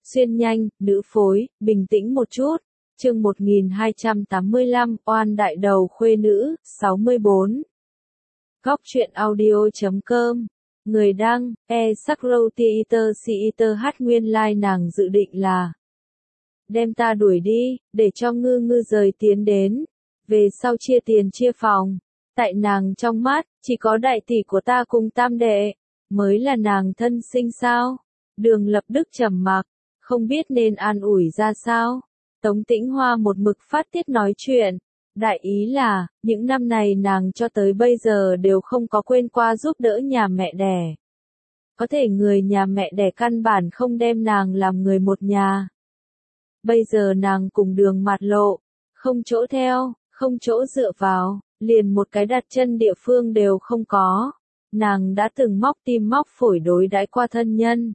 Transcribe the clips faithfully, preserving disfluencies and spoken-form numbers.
Xuyên nhanh, nữ phối, bình tĩnh một chút. Chương một nghìn hai trăm tám mươi lăm, oan đại đầu khuê nữ, sáu mươi bốn. Góc truyện audio chấm com. Người đăng, e Sakro Theater Theater hát nguyên lai like nàng dự định là đem ta đuổi đi, để cho ngư ngư rời tiến đến. Về sau chia tiền chia phòng. Tại nàng trong mắt, chỉ có đại tỷ của ta cùng tam đệ, mới là nàng thân sinh sao. Đường Lập Đức trầm mặc, không biết nên an ủi ra sao. Tống Tĩnh Hoa một mực phát tiết nói chuyện. Đại ý là, những năm này nàng cho tới bây giờ đều không có quên qua giúp đỡ nhà mẹ đẻ. Có thể người nhà mẹ đẻ căn bản không đem nàng làm người một nhà. Bây giờ nàng cùng Đường mặt lộ, không chỗ theo, không chỗ dựa vào, liền một cái đặt chân địa phương đều không có. Nàng đã từng móc tim móc phổi đối đãi qua thân nhân.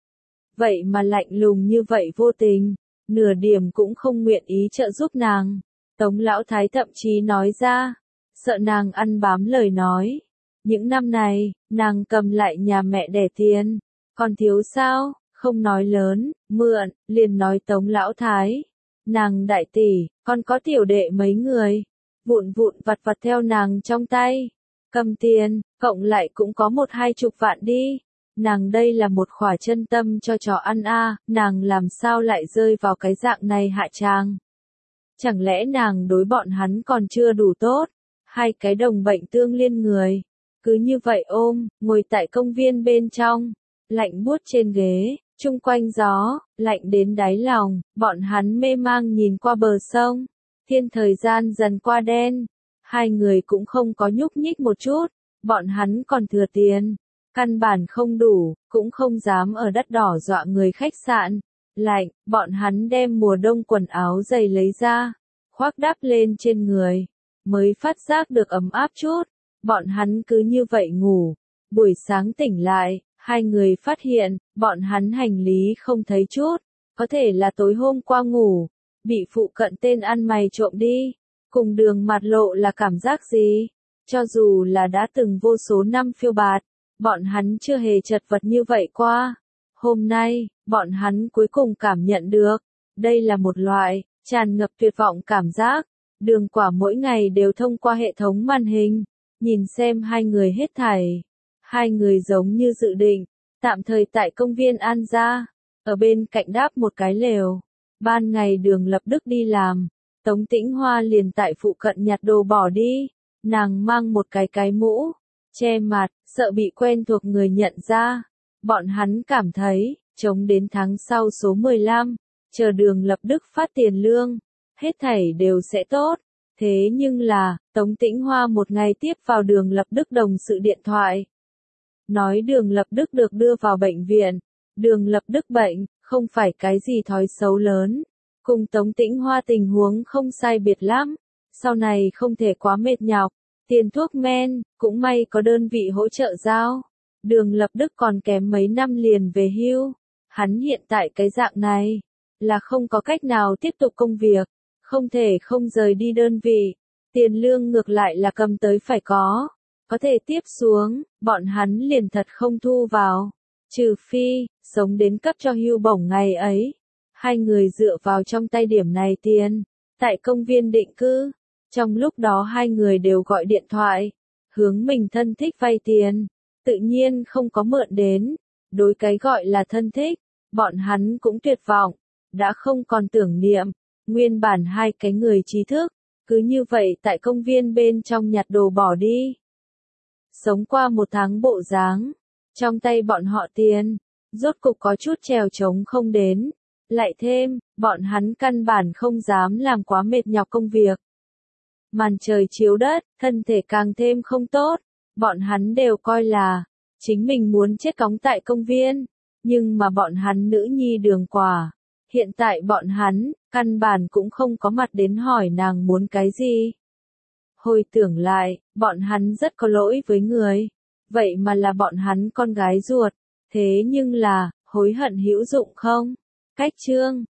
Vậy mà lạnh lùng như vậy vô tình, nửa điểm cũng không nguyện ý trợ giúp nàng. Tống Lão Thái thậm chí nói ra, sợ nàng ăn bám lời nói. Những năm này, nàng cầm lại nhà mẹ đẻ tiền, còn thiếu sao, không nói lớn, mượn, liền nói Tống Lão Thái. Nàng đại tỷ, còn có tiểu đệ mấy người, vụn vụn vặt vặt theo nàng trong tay. Cầm tiền, cộng lại cũng có một hai chục vạn đi. Nàng đây là một khỏa chân tâm cho chó ăn a, à, nàng làm sao lại rơi vào cái dạng này hạ tràng. Chẳng lẽ nàng đối bọn hắn còn chưa đủ tốt, hai cái đồng bệnh tương liên người. Cứ như vậy ôm, ngồi tại công viên bên trong, lạnh buốt trên ghế, chung quanh gió, lạnh đến đáy lòng, bọn hắn mê mang nhìn qua bờ sông. Thiên thời gian dần qua đen, hai người cũng không có nhúc nhích một chút, bọn hắn còn thừa tiền. Căn bản không đủ, cũng không dám ở đắt đỏ dọa người khách sạn. Lạnh, bọn hắn đem mùa đông quần áo dày lấy ra, khoác đắp lên trên người, mới phát giác được ấm áp chút. Bọn hắn cứ như vậy ngủ, buổi sáng tỉnh lại, hai người phát hiện, bọn hắn hành lý không thấy chút, có thể là tối hôm qua ngủ, bị phụ cận tên ăn mày trộm đi. Cùng Đường mặt lộ là cảm giác gì? Cho dù là đã từng vô số năm phiêu bạt, bọn hắn chưa hề chật vật như vậy qua. Hôm nay, bọn hắn cuối cùng cảm nhận được, đây là một loại, tràn ngập tuyệt vọng cảm giác. Đường Quả mỗi ngày đều thông qua hệ thống màn hình, nhìn xem hai người hết thảy. Hai người giống như dự định, tạm thời tại công viên An Gia, ở bên cạnh đáp một cái lều. Ban ngày Đường Lập Đức đi làm, Tống Tĩnh Hoa liền tại phụ cận nhặt đồ bỏ đi. Nàng mang một cái cái mũ, che mặt, sợ bị quen thuộc người nhận ra. Bọn hắn cảm thấy, chống đến tháng sau số mười lăm, chờ Đường Lập Đức phát tiền lương, hết thảy đều sẽ tốt. Thế nhưng là, Tống Tĩnh Hoa một ngày tiếp vào Đường Lập Đức đồng sự điện thoại. Nói Đường Lập Đức được đưa vào bệnh viện. Đường Lập Đức bệnh, không phải cái gì thói xấu lớn. Cùng Tống Tĩnh Hoa tình huống không sai biệt lắm. Sau này không thể quá mệt nhọc. Tiền thuốc men, cũng may có đơn vị hỗ trợ giao. Đường Lập Đức còn kém mấy năm liền về hưu. Hắn hiện tại cái dạng này, là không có cách nào tiếp tục công việc. Không thể không rời đi đơn vị. Tiền lương ngược lại là cầm tới phải có. Có thể tiếp xuống, bọn hắn liền thật không thu vào. Trừ phi, sống đến cấp cho hưu bổng ngày ấy. Hai người dựa vào trong tay điểm này tiền. Tại công viên định cư. Trong lúc đó hai người đều gọi điện thoại, hướng mình thân thích vay tiền, tự nhiên không có mượn đến. Đối cái gọi là thân thích, bọn hắn cũng tuyệt vọng, đã không còn tưởng niệm. Nguyên bản hai cái người trí thức, cứ như vậy tại công viên bên trong nhặt đồ bỏ đi. Sống qua một tháng bộ dáng, trong tay bọn họ tiền, rốt cục có chút trèo trống không đến. Lại thêm, bọn hắn căn bản không dám làm quá mệt nhọc công việc. Màn trời chiếu đất, thân thể càng thêm không tốt, bọn hắn đều coi là, chính mình muốn chết cóng tại công viên, nhưng mà bọn hắn nữ nhi Đường Quả, hiện tại bọn hắn, căn bản cũng không có mặt đến hỏi nàng muốn cái gì. Hồi tưởng lại, bọn hắn rất có lỗi với người, vậy mà là bọn hắn con gái ruột, thế nhưng là, hối hận hữu dụng không? Cách chương